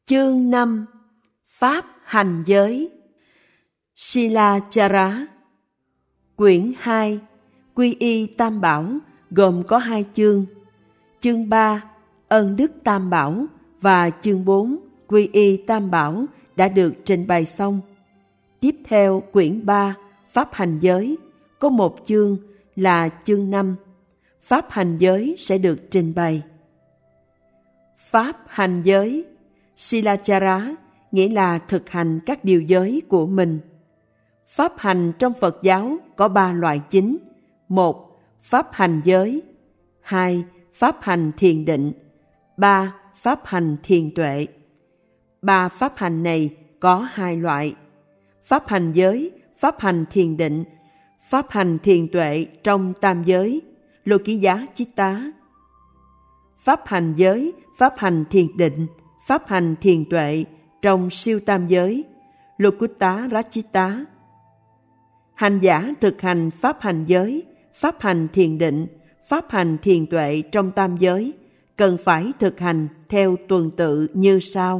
Chương 5. Pháp hành giới. Silachara. Quyển 2. Quy y Tam Bảo gồm có 2 chương. Chương 3. Ân đức Tam Bảo và chương 4. Quy y Tam Bảo đã được trình bày xong. Tiếp theo quyển 3. Pháp hành giới có một chương là chương 5. Pháp hành giới sẽ được trình bày. Pháp hành giới Silachara nghĩa là thực hành các điều giới của mình. Pháp hành trong Phật giáo có 3 loại chính. 1. Pháp hành giới. 2. Pháp hành thiền định. 3. Pháp hành thiền tuệ. 3 pháp hành này có 2 loại: pháp hành giới, pháp hành thiền định, pháp hành thiền tuệ trong tam giới, Lokiyachita. Pháp hành giới, pháp hành thiền định, pháp hành thiền tuệ trong siêu tam giới, Lokutarachita. Hành giả thực hành pháp hành giới, pháp hành thiền định, pháp hành thiền tuệ trong tam giới cần phải thực hành theo tuần tự như sau.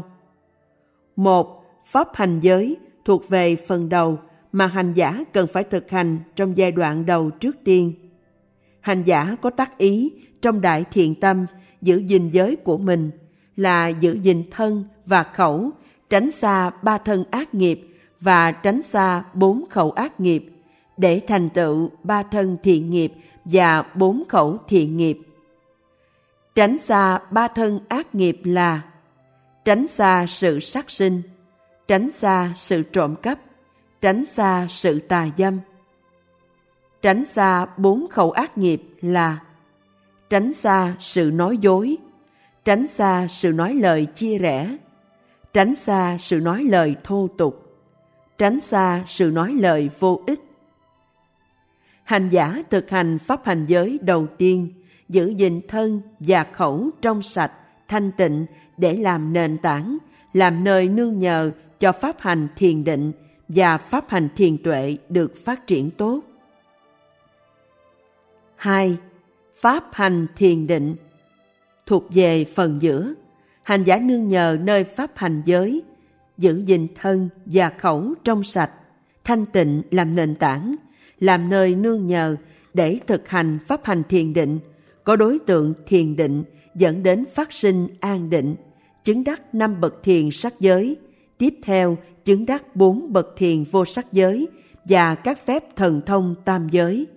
1. Pháp hành giới thuộc về phần đầu mà hành giả cần phải thực hành trong giai đoạn đầu trước tiên. Hành giả có tác ý trong đại thiện tâm giữ gìn giới của mình là giữ gìn thân và khẩu, tránh xa 3 thân ác nghiệp và tránh xa 4 khẩu ác nghiệp, để thành tựu 3 thân thiện nghiệp và 4 khẩu thiện nghiệp. Tránh xa 3 thân ác nghiệp là tránh xa sự sát sinh, tránh xa sự trộm cắp, tránh xa sự tà dâm. Tránh xa 4 khẩu ác nghiệp là tránh xa sự nói dối, tránh xa sự nói lời chia rẽ, tránh xa sự nói lời thô tục, tránh xa sự nói lời vô ích. Hành giả thực hành pháp hành giới đầu tiên, giữ gìn thân và khẩu trong sạch, thanh tịnh để làm nền tảng, làm nơi nương nhờ cho pháp hành thiền định và pháp hành thiền tuệ được phát triển tốt. 2. Pháp hành thiền định thuộc về phần giữa. Hành giả nương nhờ nơi pháp hành giới, giữ gìn thân và khẩu trong sạch, thanh tịnh làm nền tảng, làm nơi nương nhờ để thực hành pháp hành thiền định, có đối tượng thiền định dẫn đến phát sinh an định, chứng đắc 5 bậc thiền sắc giới, tiếp theo chứng đắc 4 bậc thiền vô sắc giới và các phép thần thông tam giới.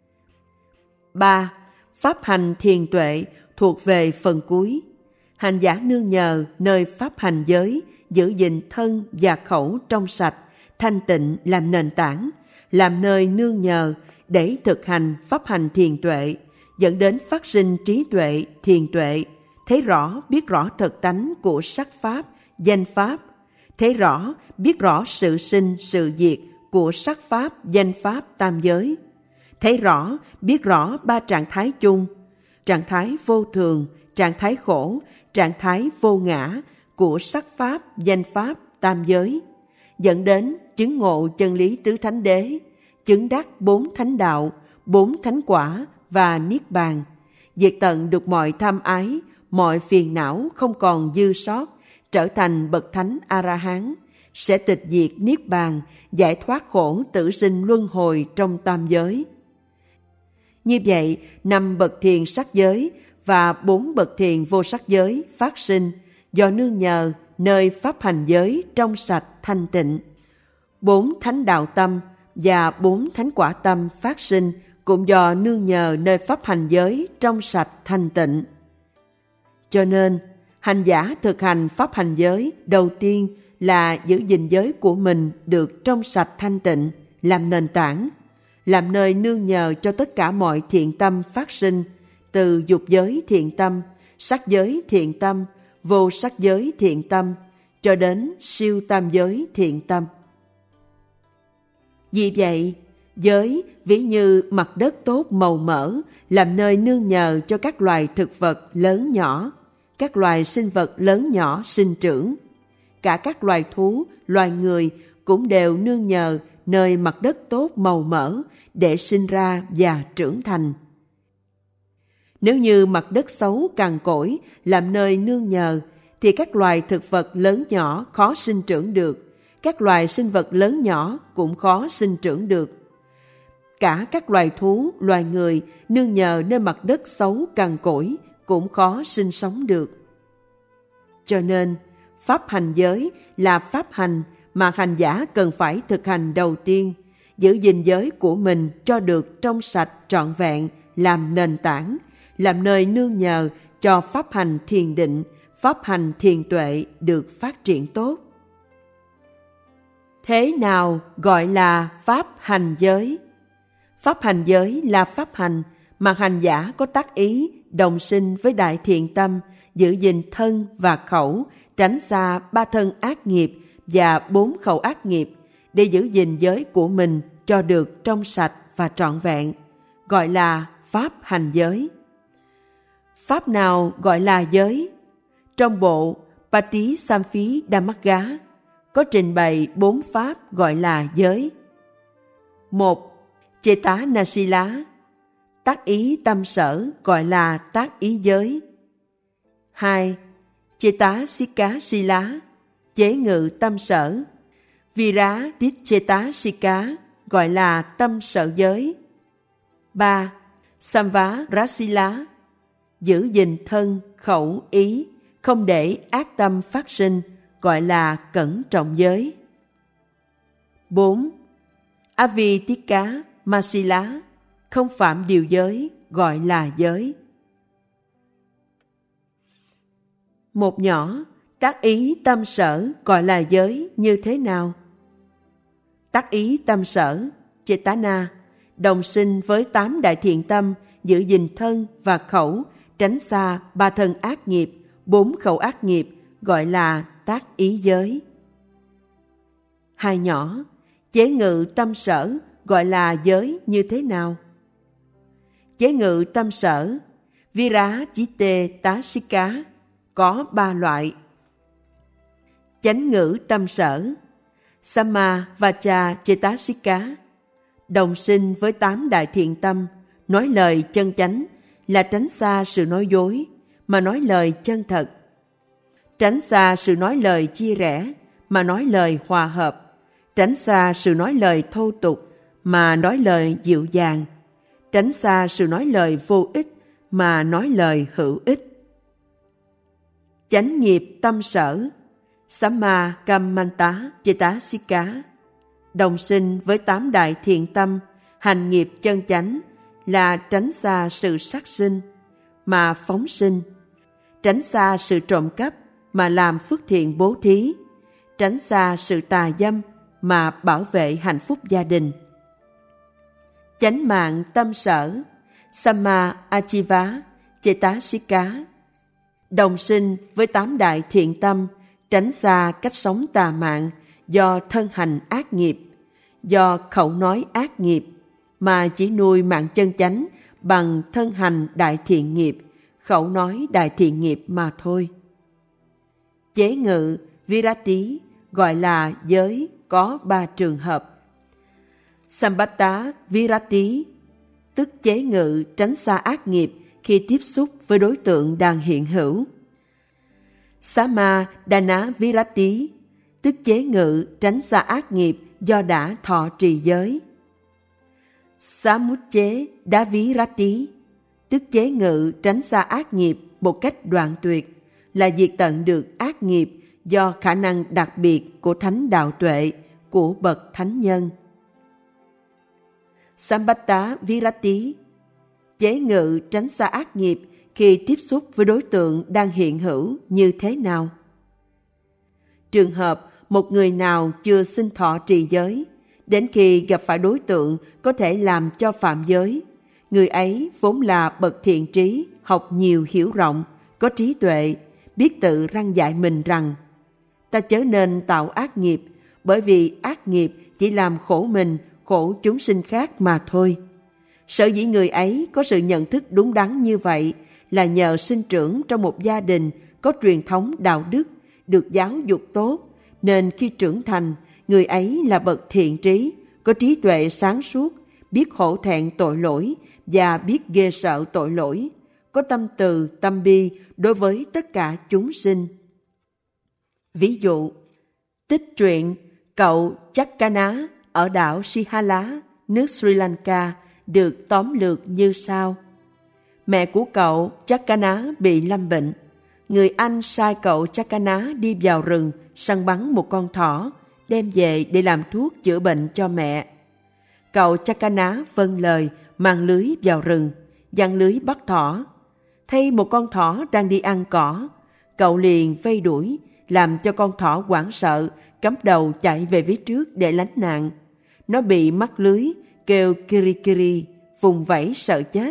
3. Pháp hành thiền tuệ thuộc về phần cuối. Hành giả nương nhờ nơi pháp hành giới, giữ gìn thân và khẩu trong sạch, thanh tịnh làm nền tảng, làm nơi nương nhờ để thực hành pháp hành thiền tuệ, dẫn đến phát sinh trí tuệ, thiền tuệ, thấy rõ biết rõ thực tánh của sắc pháp, danh pháp, thấy rõ biết rõ sự sinh sự diệt của sắc pháp, danh pháp tam giới, thấy rõ biết rõ 3 trạng thái chung: trạng thái vô thường, trạng thái khổ, trạng thái vô ngã của sắc pháp, danh pháp tam giới, dẫn đến chứng ngộ chân lý tứ thánh đế, chứng đắc 4 thánh đạo, 4 thánh quả và niết bàn, diệt tận được mọi tham ái, mọi phiền não không còn dư sót, trở thành bậc thánh A-la-hán, sẽ tịch diệt niết bàn, giải thoát khổ tử sinh luân hồi trong tam giới. Như vậy, 5 bậc thiền sắc giới và 4 bậc thiền vô sắc giới phát sinh do nương nhờ nơi pháp hành giới trong sạch thanh tịnh. 4 thánh đạo tâm và 4 thánh quả tâm phát sinh cũng do nương nhờ nơi pháp hành giới trong sạch thanh tịnh. Cho nên, hành giả thực hành pháp hành giới đầu tiên là giữ gìn giới của mình được trong sạch thanh tịnh, làm nền tảng, làm nơi nương nhờ cho tất cả mọi thiện tâm phát sinh, từ dục giới thiện tâm, sắc giới thiện tâm, vô sắc giới thiện tâm, cho đến siêu tam giới thiện tâm. Vì vậy, giới ví như mặt đất tốt màu mỡ, làm nơi nương nhờ cho các loài thực vật lớn nhỏ, các loài sinh vật lớn nhỏ sinh trưởng. Cả các loài thú, loài người cũng đều nương nhờ nơi mặt đất tốt màu mỡ để sinh ra và trưởng thành. Nếu như mặt đất xấu cằn cỗi làm nơi nương nhờ, thì các loài thực vật lớn nhỏ khó sinh trưởng được, các loài sinh vật lớn nhỏ cũng khó sinh trưởng được. Cả các loài thú, loài người nương nhờ nơi mặt đất xấu cằn cỗi cũng khó sinh sống được. Cho nên, pháp hành giới là pháp hành mà hành giả cần phải thực hành đầu tiên, giữ gìn giới của mình cho được trong sạch trọn vẹn, làm nền tảng, làm nơi nương nhờ cho pháp hành thiền định, pháp hành thiền tuệ được phát triển tốt. Thế nào gọi là pháp hành giới? Pháp hành giới là pháp hành mà hành giả có tác ý, đồng sinh với đại thiện tâm, giữ gìn thân và khẩu, tránh xa 3 thân ác nghiệp và 4 khẩu ác nghiệp, để giữ gìn giới của mình cho được trong sạch và trọn vẹn, gọi là pháp hành giới. Pháp nào gọi là giới? Trong bộ Patisamphidamagga có trình bày 4 pháp gọi là giới. 1. Cetanasila, tác ý tâm sở gọi là tác ý giới. 2. Cetasika-sila, chế ngự tâm sở. Viratitchetasika gọi là tâm sở giới. 3. Samvarasila, giữ gìn thân, khẩu, ý, không để ác tâm phát sinh, gọi là cẩn trọng giới. 4. Avitika Masila, không phạm điều giới, gọi là giới. Một nhỏ, tác ý tâm sở gọi là giới như thế nào? Tác ý tâm sở, Chetana, đồng sinh với 8 đại thiện tâm, giữ gìn thân và khẩu, tránh xa 3 thân ác nghiệp, 4 khẩu ác nghiệp, gọi là tác ý giới. 2 nhỏ, chế ngự tâm sở gọi là giới như thế nào? Chế ngự tâm sở, Viratitchetasika, có 3 loại. Chánh ngữ tâm sở, Samavacha Cetasika, đồng sinh với 8 đại thiện tâm, nói lời chân chánh là tránh xa sự nói dối, mà nói lời chân thật. Tránh xa sự nói lời chia rẽ, mà nói lời hòa hợp. Tránh xa sự nói lời thô tục, mà nói lời dịu dàng. Tránh xa sự nói lời vô ích, mà nói lời hữu ích. Chánh nghiệp tâm sở, Sammakamanta Cetasika, đồng sinh với 8 đại thiện tâm, hành nghiệp chân chánh là tránh xa sự sát sinh, mà phóng sinh. Tránh xa sự trộm cắp, mà làm phước thiện bố thí. Tránh xa sự tà dâm, mà bảo vệ hạnh phúc gia đình. Chánh mạng tâm sở, Samma Achiva Cetasika, đồng sinh với 8 đại thiện tâm, tránh xa cách sống tà mạng do thân hành ác nghiệp, do khẩu nói ác nghiệp, mà chỉ nuôi mạng chân chánh bằng thân hành đại thiện nghiệp, khẩu nói đại thiện nghiệp mà thôi. Chế ngự Virati gọi là giới có 3 trường hợp. Sambhatta Virati, tức chế ngự tránh xa ác nghiệp khi tiếp xúc với đối tượng đang hiện hữu. Samadana Virati, tức chế ngự tránh xa ác nghiệp do đã thọ trì giới. Samucche Davirati, tức chế ngự tránh xa ác nghiệp một cách đoạn tuyệt, là diệt tận được ác nghiệp do khả năng đặc biệt của thánh đạo tuệ, của bậc thánh nhân. Sambhatta Virati, chế ngự tránh xa ác nghiệp khi tiếp xúc với đối tượng đang hiện hữu như thế nào? Trường hợp một người nào chưa xin thọ trì giới, đến khi gặp phải đối tượng có thể làm cho phạm giới, người ấy vốn là bậc thiện trí, học nhiều hiểu rộng, có trí tuệ, biết tự răn dạy mình rằng ta chớ nên tạo ác nghiệp, bởi vì ác nghiệp chỉ làm khổ mình, khổ chúng sinh khác mà thôi. Sở dĩ người ấy có sự nhận thức đúng đắn như vậy là nhờ sinh trưởng trong một gia đình có truyền thống đạo đức, được giáo dục tốt, nên khi trưởng thành, người ấy là bậc thiện trí, có trí tuệ sáng suốt, biết hổ thẹn tội lỗi và biết ghê sợ tội lỗi, có tâm từ, tâm bi đối với tất cả chúng sinh. Ví dụ, tích truyện cậu Chakkana ở đảo Sihala, nước Sri Lanka được tóm lược như sau. Mẹ của cậu Chakkana bị lâm bệnh. Người anh sai cậu Chakkana đi vào rừng săn bắn một con thỏ, đem về để làm thuốc chữa bệnh cho mẹ. Cậu Chakkana vâng lời mang lưới vào rừng, giăng lưới bắt thỏ. Thấy một con thỏ đang đi ăn cỏ, cậu liền vây đuổi, làm cho con thỏ hoảng sợ, cắm đầu chạy về phía trước để lánh nạn. Nó bị mắc lưới, kêu kirikiri, vùng vẫy sợ chết.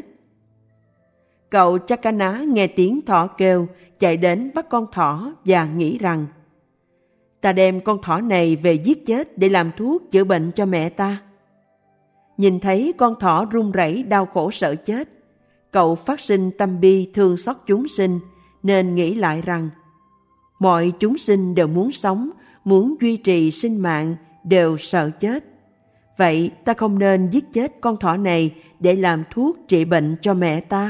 Cậu Chakkana nghe tiếng thỏ kêu, chạy đến bắt con thỏ và nghĩ rằng ta đem con thỏ này về giết chết để làm thuốc chữa bệnh cho mẹ ta. Nhìn thấy con thỏ run rẩy đau khổ sợ chết, cậu phát sinh tâm bi thương xót chúng sinh, nên nghĩ lại rằng mọi chúng sinh đều muốn sống, muốn duy trì sinh mạng, đều sợ chết. Vậy ta không nên giết chết con thỏ này để làm thuốc trị bệnh cho mẹ ta.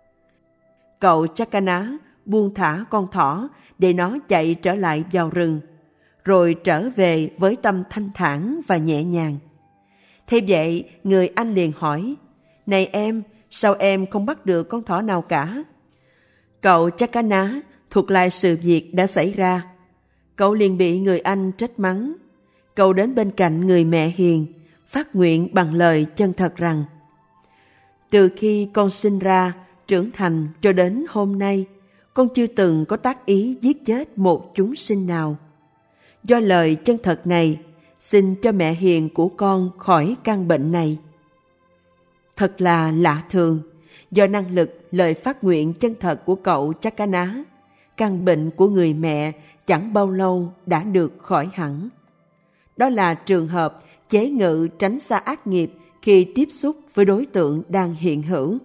Cậu Chakkana buông thả con thỏ để nó chạy trở lại vào rừng, rồi trở về với tâm thanh thản và nhẹ nhàng. Thế vậy, người anh liền hỏi, này em, sao em không bắt được con thỏ nào cả? Cậu Chakkana thuật lại sự việc đã xảy ra. Cậu liền bị người anh trách mắng. Cậu đến bên cạnh người mẹ hiền, phát nguyện bằng lời chân thật rằng, từ khi con sinh ra, trưởng thành cho đến hôm nay, con chưa từng có tác ý giết chết một chúng sinh nào. Do lời chân thật này, xin cho mẹ hiền của con khỏi căn bệnh này. Thật là lạ thường, do năng lực lời phát nguyện chân thật của cậu Chakkana, căn bệnh của người mẹ chẳng bao lâu đã được khỏi hẳn. Đó là trường hợp chế ngự tránh xa ác nghiệp khi tiếp xúc với đối tượng đang hiện hữu.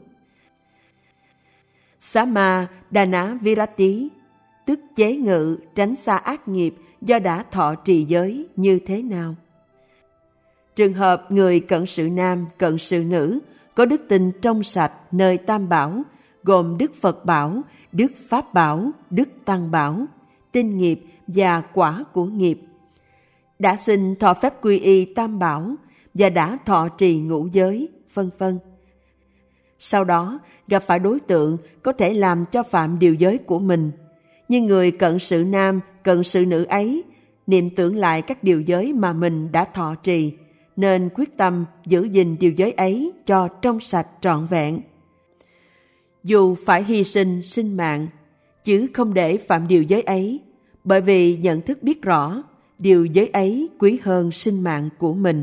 Samadana Virati, tức chế ngự tránh xa ác nghiệp do đã thọ trì giới như thế nào? Trường hợp người cận sự nam, cận sự nữ có đức tin trong sạch nơi Tam Bảo, gồm Đức Phật Bảo, Đức Pháp Bảo, Đức Tăng Bảo, tinh nghiệp và quả của nghiệp, đã xin thọ phép quy y Tam Bảo và đã thọ trì ngũ giới, vân vân. Sau đó gặp phải đối tượng có thể làm cho phạm điều giới của mình, nhưng người cận sự nam, cận sự nữ ấy niệm tưởng lại các điều giới mà mình đã thọ trì, nên quyết tâm giữ gìn điều giới ấy cho trong sạch trọn vẹn. Dù phải hy sinh sinh mạng, chứ không để phạm điều giới ấy, bởi vì nhận thức biết rõ điều giới ấy quý hơn sinh mạng của mình.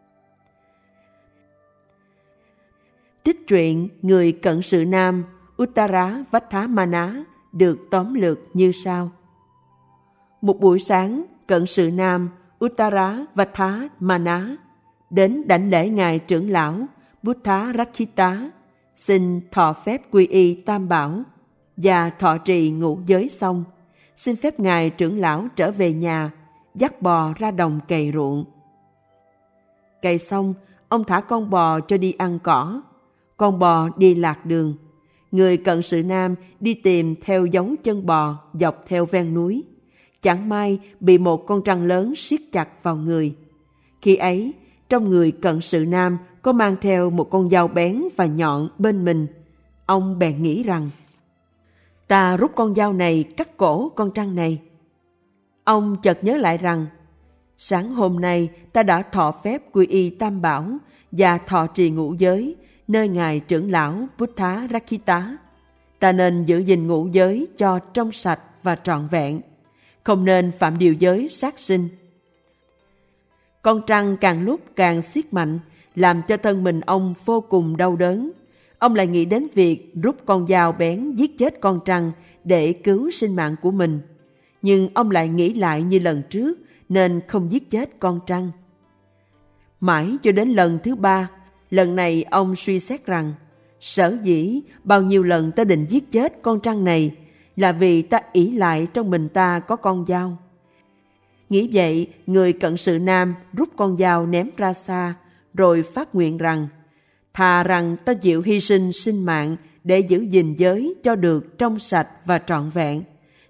Tích truyện người cận sự nam Uttara Vattamana được tóm lược như sau. Một buổi sáng, cận sự nam Uttara Vattamana đến đảnh lễ ngài trưởng lão Buddha Rakkhita, xin thọ phép quy y Tam Bảo và thọ trì ngũ giới xong, xin phép ngài trưởng lão trở về nhà, dắt bò ra đồng cày ruộng. Cày xong, ông thả con bò cho đi ăn cỏ. Con bò đi lạc đường. Người cận sự nam đi tìm theo dấu chân bò dọc theo ven núi. Chẳng may bị một con trăng lớn siết chặt vào người. Khi ấy, trong người cận sự nam có mang theo một con dao bén và nhọn bên mình. Ông bèn nghĩ rằng, ta rút con dao này cắt cổ con trăng này. Ông chợt nhớ lại rằng, sáng hôm nay ta đã thọ phép quy y Tam Bảo và thọ trì ngũ giới nơi ngài trưởng lão Buddha Rakkhita. Ta nên giữ gìn ngũ giới cho trong sạch và trọn vẹn, không nên phạm điều giới sát sinh. Con trăng càng lúc càng siết mạnh, làm cho thân mình ông vô cùng đau đớn. Ông lại nghĩ đến việc rút con dao bén giết chết con trăng để cứu sinh mạng của mình. Nhưng ông lại nghĩ lại như lần trước, nên không giết chết con trăng. Mãi cho đến lần thứ 3, lần này ông suy xét rằng, sở dĩ bao nhiêu lần ta định giết chết con trăng này là vì ta ỷ lại trong mình ta có con dao. Nghĩ vậy, người cận sự nam rút con dao ném ra xa, rồi phát nguyện rằng, thà rằng ta chịu hy sinh sinh mạng để giữ gìn giới cho được trong sạch và trọn vẹn,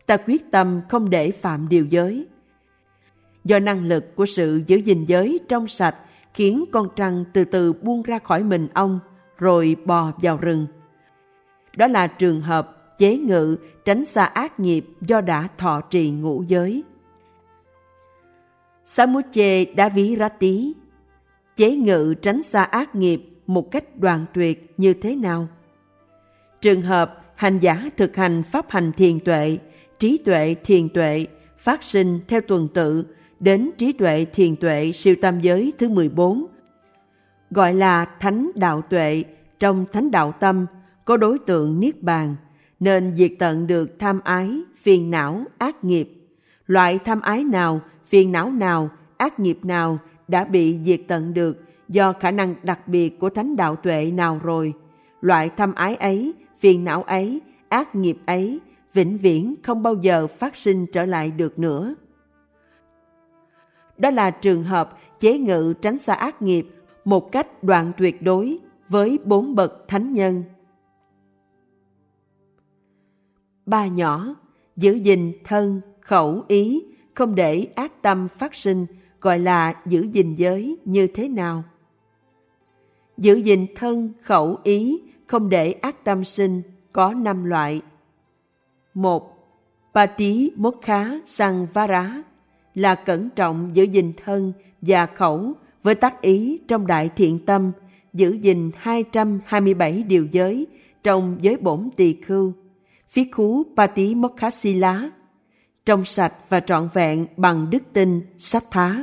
Ta quyết tâm không để phạm điều giới. Do năng lực của sự giữ gìn giới trong sạch khiến con trăng từ từ buông ra khỏi mình ong rồi bò vào rừng. Đó là trường hợp chế ngự tránh xa ác nghiệp do đã thọ trì ngũ giới. Samuccaya-Davirati, chế ngự tránh xa ác nghiệp một cách đoạn tuyệt như thế nào? Trường hợp hành giả thực hành pháp hành thiền tuệ, trí tuệ thiền tuệ phát sinh theo tuần tự đến trí tuệ thiền tuệ siêu tam giới thứ 14, gọi là thánh đạo tuệ. Trong thánh đạo tâm có đối tượng niết bàn, nên diệt tận được tham ái, phiền não, ác nghiệp. Loại tham ái nào, phiền não nào, ác nghiệp nào đã bị diệt tận được do khả năng đặc biệt của thánh đạo tuệ nào rồi, loại tham ái ấy, phiền não ấy, ác nghiệp ấy vĩnh viễn không bao giờ phát sinh trở lại được nữa. Đó là trường hợp chế ngự tránh xa ác nghiệp một cách đoạn tuyệt đối với 4 bậc thánh nhân. 3 nhỏ, giữ gìn thân, khẩu, ý, không để ác tâm phát sinh, gọi là giữ gìn giới như thế nào? Giữ gìn thân, khẩu, ý, không để ác tâm sinh, có 5 loại. 1. Patimokkha Samvara là cẩn trọng giữ gìn thân và khẩu với tác ý trong đại thiện tâm, giữ gìn 227 điều giới trong giới bổn tỳ khưu. Phikkhú Patimokkha-sīla, trong sạch và trọn vẹn bằng đức tin, sát thá.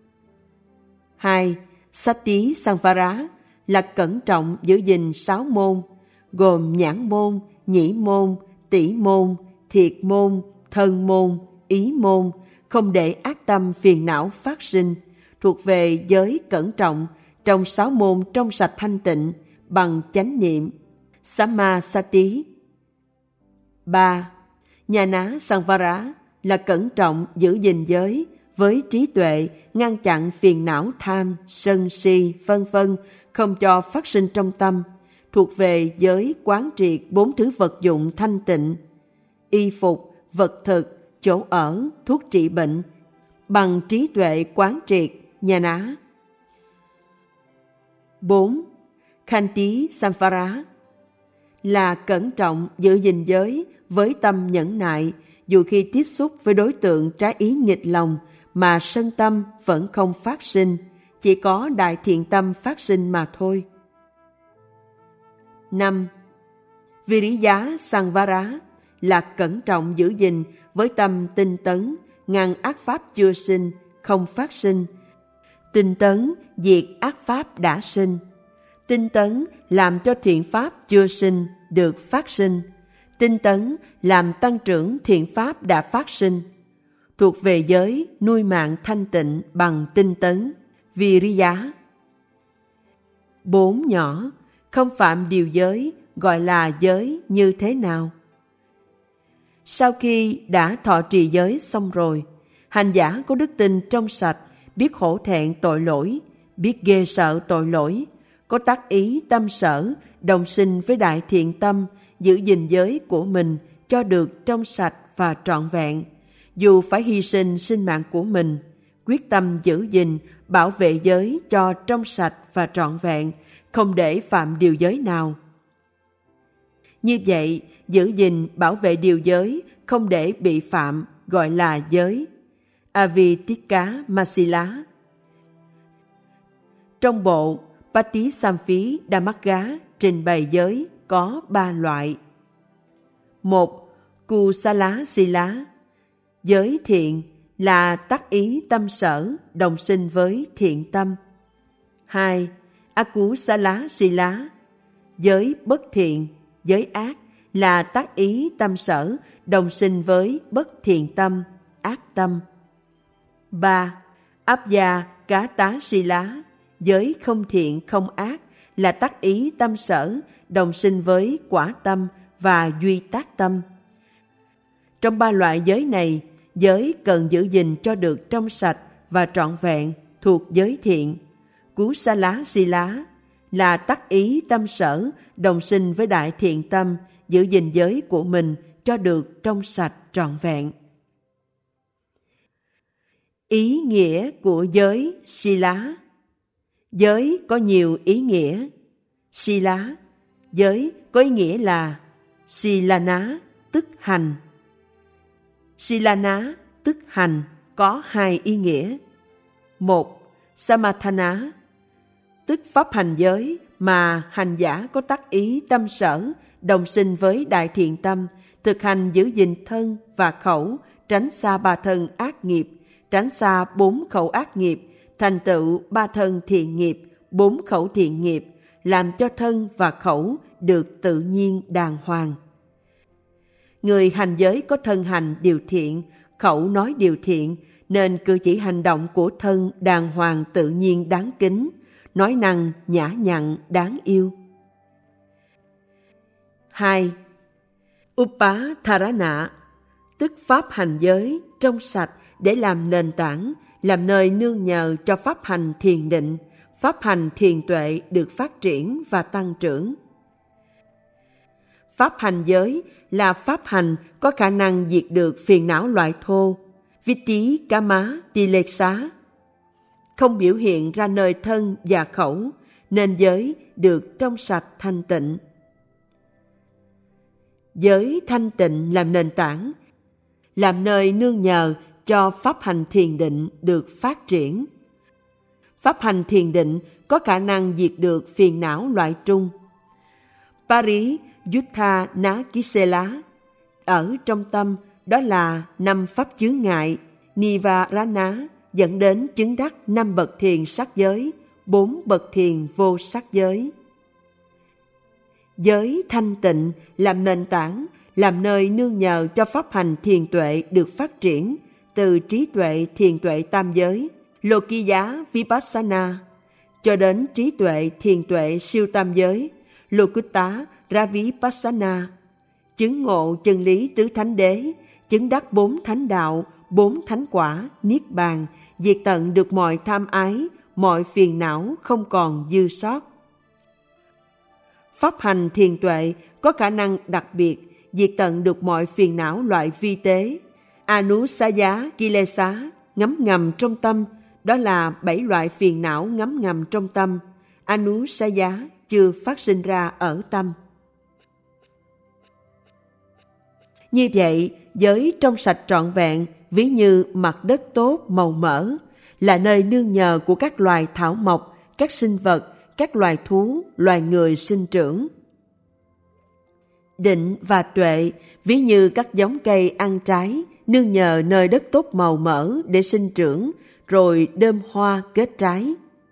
2. Sati Samvara là cẩn trọng giữ gìn 6 môn, gồm nhãn môn, nhĩ môn, tỷ môn, thiệt môn, thân môn, ý môn, không để ác tâm phiền não phát sinh, thuộc về giới cẩn trọng trong 6 môn trong sạch thanh tịnh bằng chánh niệm, Sammasati. 3. Nhana Samvara là cẩn trọng giữ gìn giới với trí tuệ, ngăn chặn phiền não tham, sân si, vân vân không cho phát sinh trong tâm, thuộc về giới quán triệt 4 thứ vật dụng thanh tịnh, y phục, vật thực, chỗ ở, thuốc trị bệnh, bằng trí tuệ quán triệt, nhana. 4. Khanti Samvara là cẩn trọng giữ gìn giới với tâm nhẫn nại, dù khi tiếp xúc với đối tượng trái ý nghịch lòng mà sân tâm vẫn không phát sinh, chỉ có đại thiện tâm phát sinh mà thôi. 5. Viriya Samvara là cẩn trọng giữ gìn với tâm tinh tấn, ngăn ác pháp chưa sinh, không phát sinh. Tinh tấn diệt ác pháp đã sinh. Tinh tấn làm cho thiện pháp chưa sinh được phát sinh. Tinh tấn làm tăng trưởng thiện pháp đã phát sinh. Thuộc về giới nuôi mạng thanh tịnh bằng tinh tấn, Viriya. 4 nhỏ, không phạm điều giới, gọi là giới như thế nào? Sau khi đã thọ trì giới xong rồi, hành giả có đức tin trong sạch, biết hổ thẹn tội lỗi, biết ghê sợ tội lỗi, có tác ý tâm sở, đồng sinh với đại thiện tâm, giữ gìn giới của mình cho được trong sạch và trọn vẹn, dù phải hy sinh sinh mạng của mình, quyết tâm giữ gìn, bảo vệ giới cho trong sạch và trọn vẹn, không để phạm điều giới nào. Như vậy, giữ gìn, bảo vệ điều giới, không để bị phạm, gọi là giới. Avitikka Masila. Trong bộ Patisamphi Dhammagga trình bày giới có 3 loại. 1. Kusala Sila, giới thiện là tác ý tâm sở, đồng sinh với thiện tâm. 2. Akusala Sila, giới bất thiện, giới ác là tác ý tâm sở, đồng sinh với bất thiện tâm, ác tâm. 3. Abhya-kata Sila, giới không thiện không ác là tác ý tâm sở, đồng sinh với quả tâm và duy tác tâm. Trong 3 loại giới này, giới cần giữ gìn cho được trong sạch và trọn vẹn thuộc giới thiện. Kusala Sila là tác ý tâm sở, đồng sinh với đại thiện tâm, giữ gìn giới của mình cho được trong sạch trọn vẹn. Ý nghĩa của giới Sila. Giới có nhiều ý nghĩa. Sila, giới có ý nghĩa là Silana, tức hành. Silana, tức hành, có hai ý nghĩa. Một, Samathana, tức pháp hành giới mà hành giả có tác ý tâm sở, đồng sinh với đại thiện tâm, thực hành giữ gìn thân và khẩu, tránh xa ba thân ác nghiệp, tránh xa 4 khẩu ác nghiệp, thành tựu 3 thân thiện nghiệp, 4 khẩu thiện nghiệp, làm cho thân và khẩu được tự nhiên đàng hoàng. Người hành giới có thân hành điều thiện, khẩu nói điều thiện, nên cử chỉ hành động của thân đàng hoàng tự nhiên đáng kính, nói năng nhã nhặn đáng yêu. 2. Upatharana, tức pháp hành giới trong sạch để làm nền tảng, làm nơi nương nhờ cho pháp hành thiền định, pháp hành thiền tuệ được phát triển và tăng trưởng. Pháp hành giới là pháp hành có khả năng diệt được phiền não loại thô, Vitti Kama Tileksa, không biểu hiện ra nơi thân và khẩu, nên giới được trong sạch thanh tịnh. Giới thanh tịnh làm nền tảng, làm nơi nương nhờ cho pháp hành thiền định được phát triển. Pháp hành thiền định có khả năng diệt được phiền não loại trung. Pari Yutta Nakisela, ở trong tâm, đó là 5 pháp chướng ngại, Nivarana, dẫn đến chứng đắc 5 bậc thiền sắc giới, 4 bậc thiền vô sắc giới. Giới thanh tịnh làm nền tảng, làm nơi nương nhờ cho pháp hành thiền tuệ được phát triển, từ trí tuệ thiền tuệ tam giới, Lokiya Vipassana, cho đến trí tuệ thiền tuệ siêu tam giới, Lokutta Ravipassana, chứng ngộ chân lý tứ thánh đế, chứng đắc 4 thánh đạo, 4 thánh quả, niết bàn, diệt tận được mọi tham ái, mọi phiền não không còn dư sót. Pháp hành thiền tuệ có khả năng đặc biệt diệt tận được mọi phiền não loại vi tế. Anusaya Kilesa, ngấm ngầm trong tâm, đó là 7 loại phiền não ngấm ngầm trong tâm. Anusaya chưa phát sinh ra ở tâm. Như vậy, giới trong sạch trọn vẹn, ví như mặt đất tốt màu mỡ, là nơi nương nhờ của các loài thảo mộc, các sinh vật, các loài thú, loài người sinh trưởng. Định và tuệ, ví như các giống cây ăn trái, nương nhờ nơi đất tốt màu mỡ để sinh trưởng, rồi đơm hoa kết trái.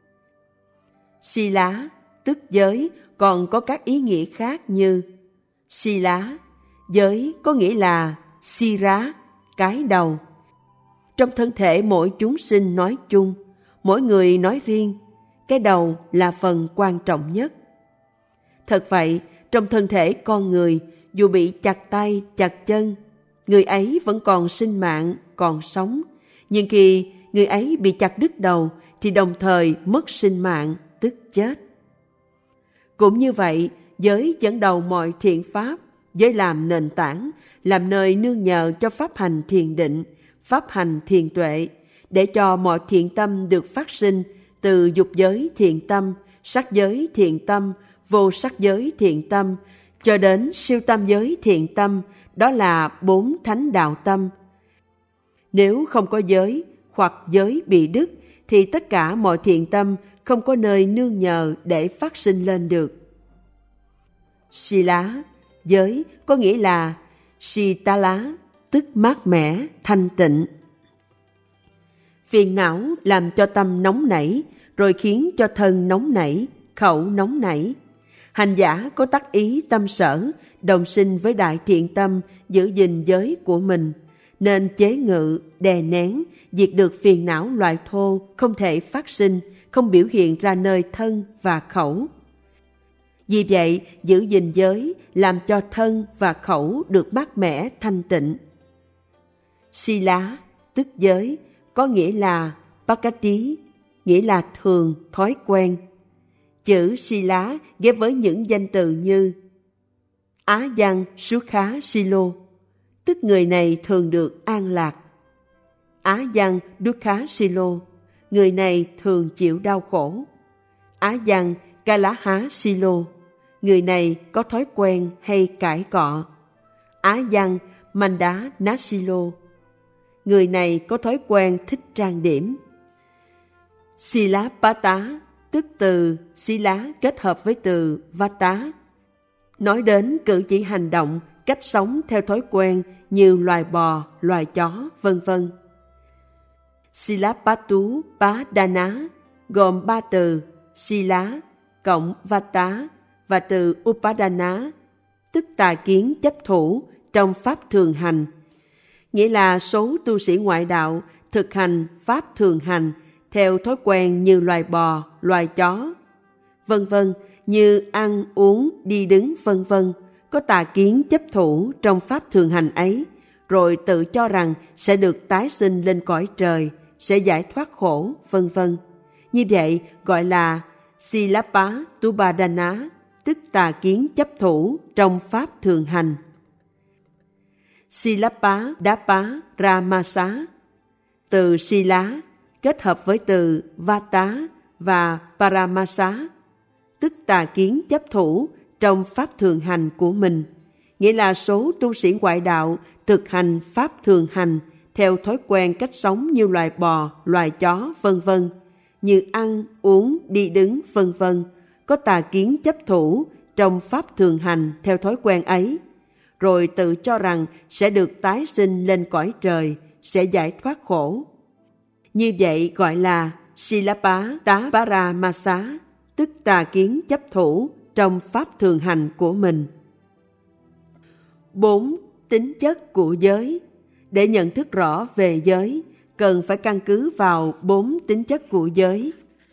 Sila, tức giới, còn có các ý nghĩa khác như Sila, giới có nghĩa là Sira, cái đầu. Trong thân thể mỗi chúng sinh nói chung, mỗi người nói riêng, cái đầu là phần quan trọng nhất. Thật vậy, trong thân thể con người, dù bị chặt tay, chặt chân, người ấy vẫn còn sinh mạng, còn sống. Nhưng khi người ấy bị chặt đứt đầu, thì đồng thời mất sinh mạng, tức chết. Cũng như vậy, giới dẫn đầu mọi thiện pháp, giới làm nền tảng, làm nơi nương nhờ cho pháp hành thiền định, pháp hành thiền tuệ, để cho mọi thiện tâm được phát sinh từ dục giới thiện tâm, sắc giới thiện tâm, vô sắc giới thiện tâm, cho đến siêu tam giới thiện tâm, đó là 4 thánh đạo tâm. Nếu không có giới, hoặc giới bị đứt, thì tất cả mọi thiện tâm không có nơi nương nhờ để phát sinh lên được. Sila, giới, có nghĩa là Sitala, tức mát mẻ, thanh tịnh. Phiền não làm cho tâm nóng nảy, rồi khiến cho thân nóng nảy, khẩu nóng nảy. Hành giả có tác ý tâm sở, đồng sinh với đại thiện tâm, giữ gìn giới của mình, nên chế ngự, đè nén, diệt được phiền não loại thô không thể phát sinh, không biểu hiện ra nơi thân và khẩu. Vì vậy, giữ gìn giới làm cho thân và khẩu được mát mẻ thanh tịnh. Sila, tức giới, có nghĩa là Pakati, nghĩa là thường, thói quen. Chữ Sila ghép với những danh từ như Á Văn Sukha Silo, tức người này thường được an lạc. Á Văn Dukkha Silo, người này thường chịu đau khổ. Á Văn Kalahá Silo, người này có thói quen hay cãi cọ. Á Văn Manda Nasilo, người này có thói quen thích trang điểm. Silapata, tức từ Sila kết hợp với từ Vata, nói đến cử chỉ hành động, cách sống theo thói quen như loài bò, loài chó, vân vân. Silapatu Padana gồm 3 từ Sila cộng Vata và từ Upadana, tức tà kiến chấp thủ trong pháp thường hành, nghĩa là số tu sĩ ngoại đạo thực hành pháp thường hành theo thói quen như loài bò, loài chó, vân vân, như ăn, uống, đi đứng, vân vân, có tà kiến chấp thủ trong pháp thường hành ấy, rồi tự cho rằng sẽ được tái sinh lên cõi trời, sẽ giải thoát khổ, vân vân. Như vậy gọi là Silapa Tubadana, tức tà kiến chấp thủ trong pháp thường hành. Silapa Dapa Ramasa, từ Sila kết hợp với từ Vata và Paramasa, tức tà kiến chấp thủ trong pháp thường hành của mình, nghĩa là số tu sĩ ngoại đạo thực hành pháp thường hành theo thói quen cách sống như loài bò, loài chó, vân vân, như ăn, uống, đi đứng, vân vân, có tà kiến chấp thủ trong pháp thường hành theo thói quen ấy, rồi tự cho rằng sẽ được tái sinh lên cõi trời, sẽ giải thoát khổ. Như vậy gọi là Silapa Taparamasa, tức tà kiến chấp thủ trong pháp thường hành của mình. 4. Tính chất của giới. Để nhận thức rõ về giới, cần phải căn cứ vào 4 tính chất của giới.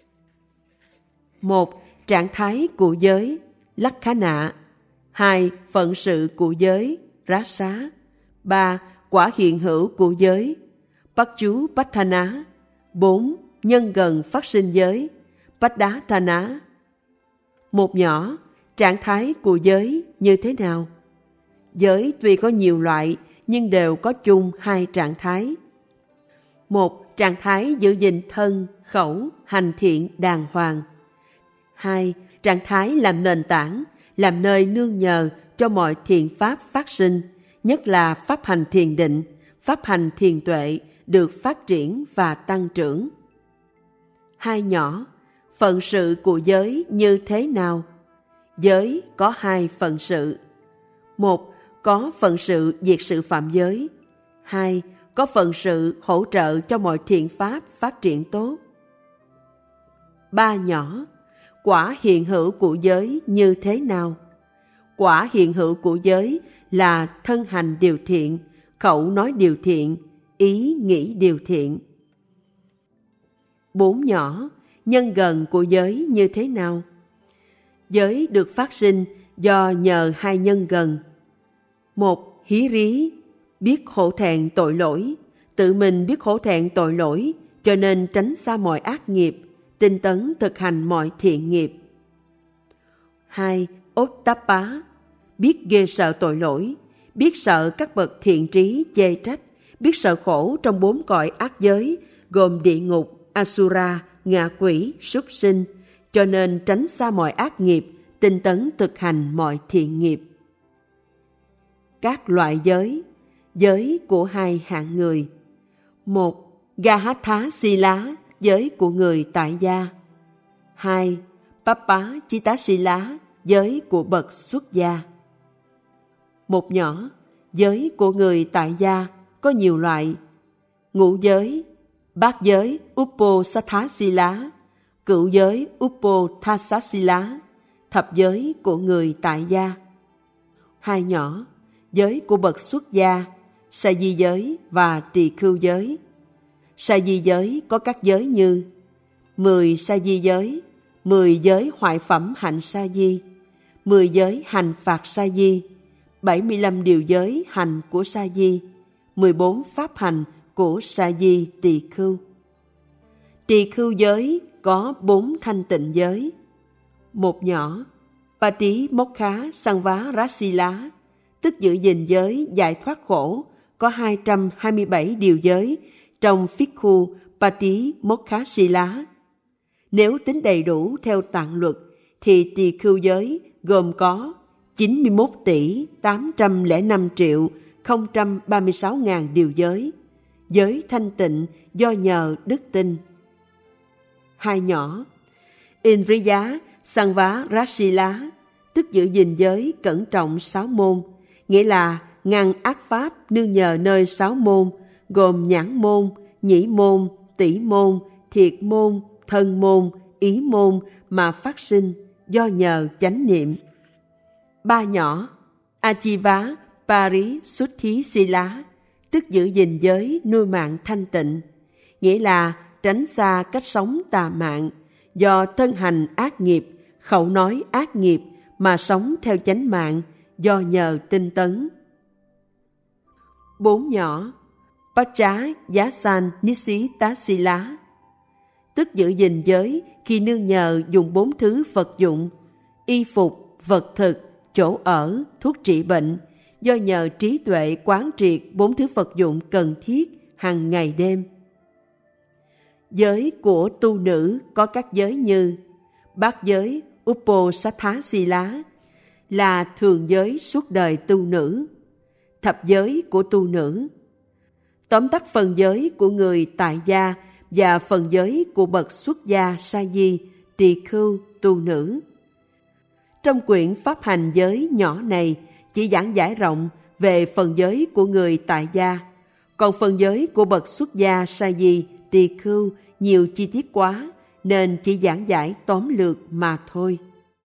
1. Trạng thái của giới, Lakkhana. 2. Phận sự của giới, Rasa. 3. Quả hiện hữu của giới, Paccupatthana. 4. Nhân gần phát sinh giới, Paddatthana. Một nhỏ, trạng thái của giới như thế nào? Giới tuy có nhiều loại, nhưng đều có chung 2 trạng thái. 1. Trạng thái giữ gìn thân, khẩu, hành thiện đàng hoàng. 2. Trạng thái làm nền tảng, làm nơi nương nhờ cho mọi thiện pháp phát sinh, nhất là pháp hành thiền định, pháp hành thiền tuệ được phát triển và tăng trưởng. 2 nhỏ, phận sự của giới như thế nào? Giới có 2 phận sự. 1. Có phận sự diệt sự phạm giới. 2. Có phận sự hỗ trợ cho mọi thiện pháp phát triển tốt. 3 nhỏ, quả hiện hữu của giới như thế nào? Quả hiện hữu của giới là thân hành điều thiện, khẩu nói điều thiện, ý nghĩ điều thiện. 4 nhỏ, nhân gần của giới như thế nào? Giới được phát sinh do nhờ 2 nhân gần. 1. Hí rí, biết hổ thẹn tội lỗi, tự mình biết hổ thẹn tội lỗi, cho nên tránh xa mọi ác nghiệp, tinh tấn thực hành mọi thiện nghiệp. 2. Ottappa, biết ghê sợ tội lỗi, biết sợ các bậc thiện trí chê trách, biết sợ khổ trong 4 cõi ác giới, gồm địa ngục, Asura, ngạ quỷ, súc sinh, cho nên tránh xa mọi ác nghiệp, tinh tấn thực hành mọi thiện nghiệp. Các loại giới. Giới của 2 hạng người. 1. Gahatha Sila, giới của người tại gia. 2. Papa Chitta Sila, giới của bậc xuất gia. Một nhỏ, giới của người tại gia có nhiều loại. Ngũ giới, bát giới Uposatha Sila, cửu giới Upothasa Sila, thập giới của người tại gia. 2 nhỏ, giới của bậc xuất gia, sa di giới và tỳ khưu giới. Sa di giới có các giới như 10 sa di giới, 10 giới hoại phẩm hạnh sa di, 10 giới hành phạt sa di, 75 điều giới hành của sa di, 14 pháp hành của sa di tỳ khưu. Tỳ khưu giới có 4 thanh tịnh giới. Một nhỏ, Patimokkha Samvarasila, tức giữ gìn giới giải thoát khổ, có 227 điều giới trong Phikku Patimokkha-sīla. Nếu tính đầy đủ theo tạng luật, thì tỳ khưu giới gồm có 91 tỷ 805 triệu 036 ngàn điều giới, giới thanh tịnh do nhờ đức tin. Hai nhỏ, Indriya Samvarasīla, tức giữ gìn giới cẩn trọng 6 môn, nghĩa là ngăn ác pháp nương nhờ nơi 6 môn, gồm nhãn môn, nhĩ môn, tỷ môn, thiệt môn, thân môn, ý môn mà phát sinh do nhờ chánh niệm. Ba nhỏ, Ajiva Parisuddhi-sīla, tức giữ gìn giới nuôi mạng thanh tịnh, nghĩa là tránh xa cách sống tà mạng, do thân hành ác nghiệp, khẩu nói ác nghiệp mà sống theo chánh mạng, do nhờ tinh tấn. Bốn nhỏ, Paccaya-Nisita-sīla, tức giữ gìn giới khi nương nhờ dùng 4 thứ vật dụng, y phục, vật thực, chỗ ở, thuốc trị bệnh, do nhờ trí tuệ quán triệt 4 thứ vật dụng cần thiết hàng ngày đêm. Giới của tu nữ có các giới như bát giới Uposatha-sīla là thường giới suốt đời tu nữ, thập giới của tu nữ, tóm tắt phần giới của người tại gia và phần giới của bậc xuất gia sa di, tỳ khưu, tu nữ. Trong quyển Pháp hành giới nhỏ này chỉ giảng giải rộng về phần giới của người tại gia, còn phần giới của bậc xuất gia sa di, tỳ khưu nhiều chi tiết quá nên chỉ giảng giải tóm lược mà thôi.